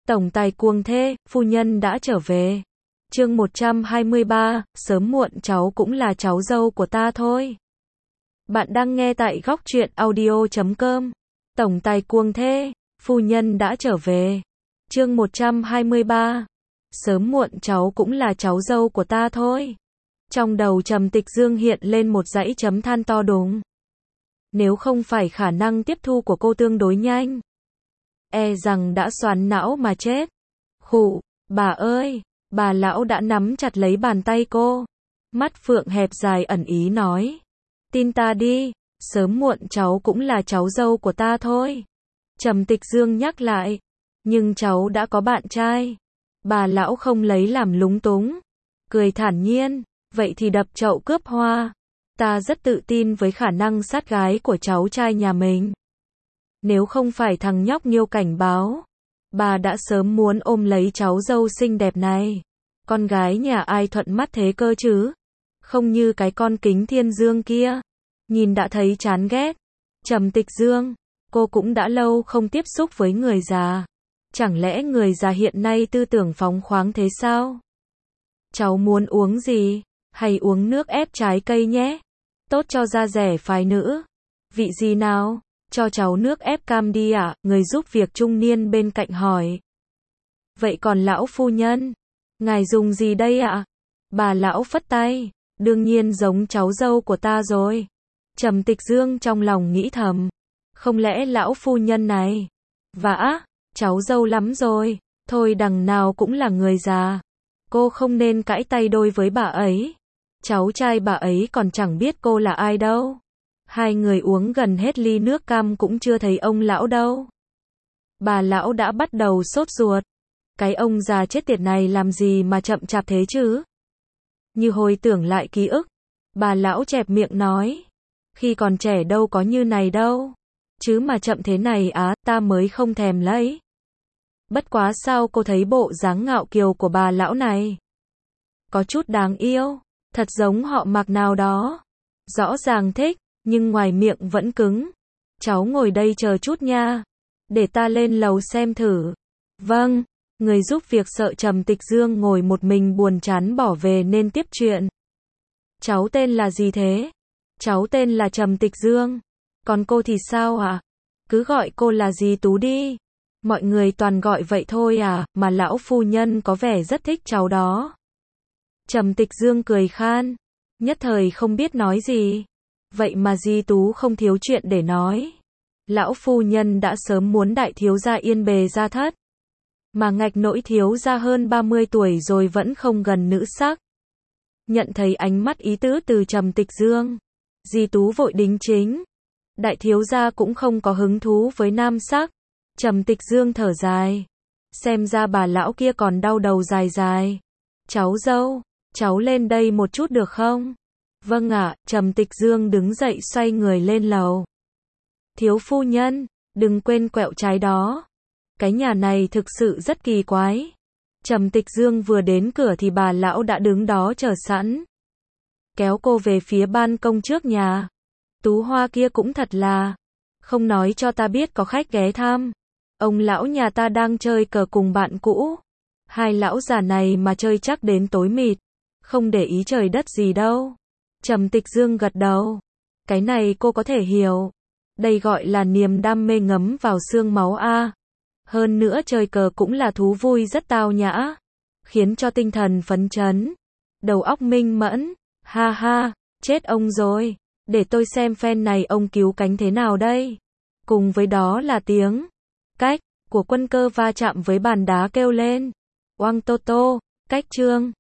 Tổng tài cuồng thê, phu nhân đã trở về. Chương 123, sớm muộn cháu cũng là cháu dâu của ta thôi. Bạn đang nghe tại góc truyện audio.com. Tổng tài cuồng thê, phu nhân đã trở về. Chương 123, sớm muộn cháu cũng là cháu dâu của ta thôi. Trong đầu Trầm Tịch Dương hiện lên một dãy chấm than to đùng. Nếu không phải khả năng tiếp thu của cô tương đối nhanh, e rằng đã xoắn não mà chết. Khụ, bà ơi, bà lão đã nắm chặt lấy bàn tay cô. Mắt phượng hẹp dài ẩn ý nói. Tin ta đi, sớm muộn cháu cũng là cháu dâu của ta thôi. Trầm Tịch Dương nhắc lại. Nhưng cháu đã có bạn trai. Bà lão không lấy làm lúng túng. Cười thản nhiên, vậy thì đập chậu cướp hoa. Ta rất tự tin với khả năng sát gái của cháu trai nhà mình. Nếu không phải thằng nhóc Nhiêu cảnh báo, bà đã sớm muốn ôm lấy cháu dâu xinh đẹp này. Con gái nhà ai thuận mắt thế cơ chứ? Không như cái con Kính Thiên Dương kia. Nhìn đã thấy chán ghét. Trầm Tịch Dương, cô cũng đã lâu không tiếp xúc với người già. Chẳng lẽ người già hiện nay tư tưởng phóng khoáng thế sao? Cháu muốn uống gì? Hay uống nước ép trái cây nhé? Tốt cho da rẻ phái nữ. Vị gì nào? Cho cháu nước ép cam đi ạ, người giúp việc trung niên bên cạnh hỏi. Vậy còn lão phu nhân? Ngài dùng gì đây ạ? Bà lão phất tay. Đương nhiên giống cháu dâu của ta rồi. Trầm Tịch Dương trong lòng nghĩ thầm. Không lẽ lão phu nhân này? Vã, cháu dâu lắm rồi. Thôi đằng nào cũng là người già. Cô không nên cãi tay đôi với bà ấy. Cháu trai bà ấy còn chẳng biết cô là ai đâu. Hai người uống gần hết ly nước cam cũng chưa thấy ông lão đâu. Bà lão đã bắt đầu sốt ruột. Cái ông già chết tiệt này làm gì mà chậm chạp thế chứ? Như hồi tưởng lại ký ức, bà lão chẹp miệng nói. Khi còn trẻ đâu có như này đâu. Chứ mà chậm thế này á, ta mới không thèm lấy. Bất quá sao cô thấy bộ dáng ngạo kiều của bà lão này? Có chút đáng yêu, thật giống họ Mạc nào đó. Rõ ràng thích, nhưng ngoài miệng vẫn cứng. Cháu ngồi đây chờ chút nha. Để ta lên lầu xem thử. Vâng, người giúp việc sợ Trầm Tịch Dương ngồi một mình buồn chán bỏ về nên tiếp chuyện. Cháu tên là gì thế? Cháu tên là Trầm Tịch Dương. Còn cô thì sao ạ? Cứ gọi cô là dì Tú đi. Mọi người toàn gọi vậy thôi à, mà lão phu nhân có vẻ rất thích cháu đó. Trầm Tịch Dương cười khan. Nhất thời không biết nói gì. Vậy mà dì Tú không thiếu chuyện để nói. Lão phu nhân đã sớm muốn đại thiếu gia yên bề gia thất. Mà ngạch nỗi thiếu gia hơn 30 tuổi rồi vẫn không gần nữ sắc. Nhận thấy ánh mắt ý tứ từ Trầm Tịch Dương, dì Tú vội đính chính. Đại thiếu gia cũng không có hứng thú với nam sắc. Trầm Tịch Dương thở dài. Xem ra bà lão kia còn đau đầu dài dài. Cháu dâu, cháu lên đây một chút được không? Vâng ạ, Trầm Tịch Dương đứng dậy xoay người lên lầu. Thiếu phu nhân, đừng quên quẹo trái đó. Cái nhà này thực sự rất kỳ quái. Trầm Tịch Dương vừa đến cửa thì bà lão đã đứng đó chờ sẵn. Kéo cô về phía ban công trước nhà. Tú Hoa kia cũng thật là. Không nói cho ta biết có khách ghé thăm. Ông lão nhà ta đang chơi cờ cùng bạn cũ. Hai lão già này mà chơi chắc đến tối mịt. Không để ý trời đất gì đâu. Trầm Tịch Dương gật đầu. Cái này cô có thể hiểu. Đây gọi là niềm đam mê ngấm vào xương máu a. Hơn nữa chơi cờ cũng là thú vui rất tao nhã. Khiến cho tinh thần phấn chấn. Đầu óc minh mẫn. Ha ha, chết ông rồi. Để tôi xem phen này ông cứu cánh thế nào đây. Cùng với đó là tiếng cách của quân cơ va chạm với bàn đá kêu lên. Oang tô tô, cách trương.